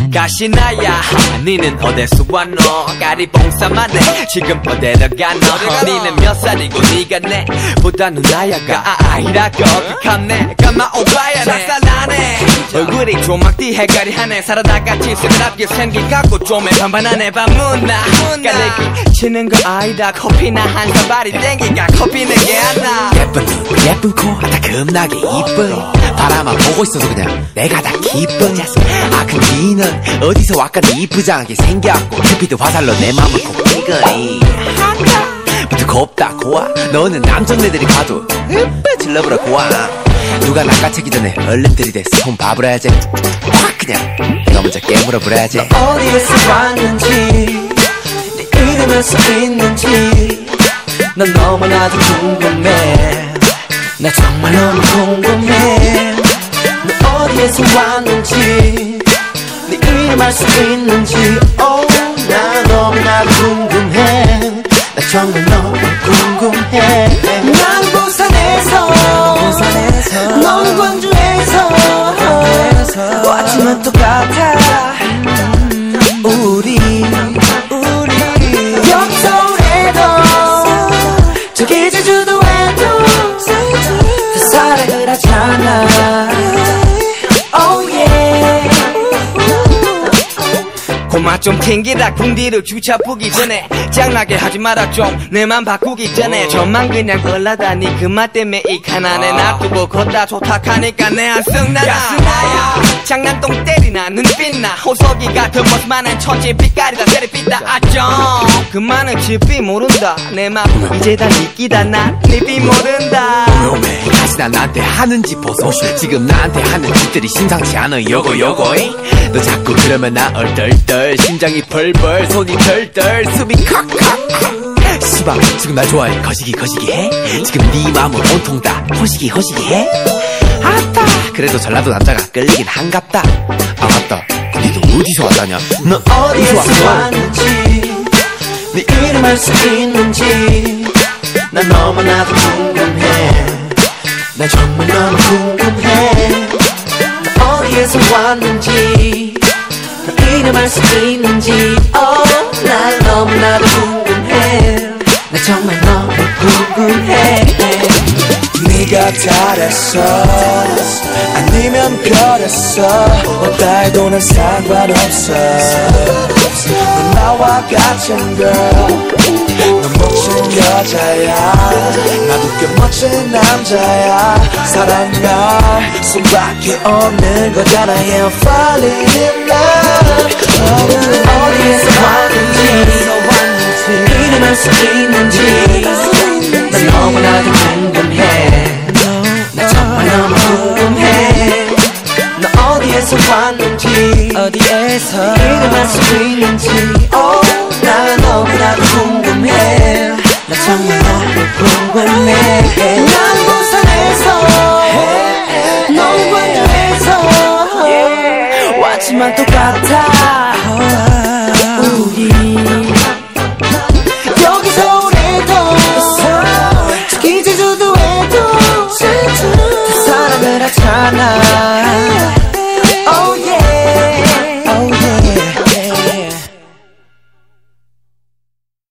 가시나야 니는 어디서 왔노 까리봉사만해 지금 어디로 가노 니는 몇 살이고 니가 내보다 누나야가 아이라고 극함네 까마 오바야네 쌀쌀하네 얼굴이 조막띠 해가리하네 살아다같이 스그럽게 생긴 갖고 좀에 반반하네 밤문나 깔래기 치는 거 아니다 커피나 한 사발이 땡기가 커피는 게 안나 예쁜 눈 예쁜 코 다 겁나게 이뻐 바라만 보고 있어도 그냥 내가 다 기뻐 아 근데 니는 어디서 왔건 이쁘장하게 생겨갖고 큐피드 화살로 내 맘을 꼭 찌거리 부터 곱다 고와 너는 남정네들이 봐도 질러보라 고와 누가 낚아채기 전에 얼른 들이대서 손 봐버려야지 확 그냥 내가 먼저 깨물어 버려야지 너 어디에서 왔는지 네 이름을 써있는지 난 너무나도 궁금해 나 정말 너무 궁금해 너 어디에서 왔는지 네 이름 알 수 있는지 나 너무나도 궁금해 나 정말 너무 궁금해 난 부산에서 너는 광주에서 왔지만 똑같아 우리 여기 서울에도 저기 제주도에도 다 사랑을 하잖아 oh yeah 고마 좀 튕기라 궁디를 주차 푸기 전에 짱나게 하지 마라 좀 내 맘 바꾸기 전에 저만 그냥 걸라다니 그 말 때문에 이 가난에 놔두고 걷다 좋다하니까 내 안성 나나 장난똥 때리나 눈빛나 호석이 같은 모습만한 천지 빛깔이다 세리빛다 아정 그만은 집이 모른다 내 맘 이제 다 믿기다 난 니비 모른다 놈의 다시나 나한테 하는 짓 보소 지금 나한테 하는 짓들이 심상치 않아 요거 너 자꾸 그러면 나 얼떨떨 심장이 벌벌 손이 덜덜 숨이 칵칵 시방 지금 날 좋아해 거시기 해 지금 네 마음은 온통 다 호시기 해 아따 그래도 전라도 남자가 끌리긴 한갑다 아 맞다 근데 너 어디서 왔다냐 너 어디에서 왔는지 네 이름 알 수 있는지 난 너무나도 궁금해 난 정말 너무 궁금해 너 어디에서 왔는지 너 이름 알 수 있는지 난 너무나도 궁금해 나 정말 너무 궁금해 네가 달했어 아니면 별했어 어디에도 난 상관없어 넌 나와 같은 girl 넌 멋진 여자야 나도 꽤 멋진 남자야 사랑할 수밖에 없는 거잖아 Yeah I'm falling in love 어디에서 왔는지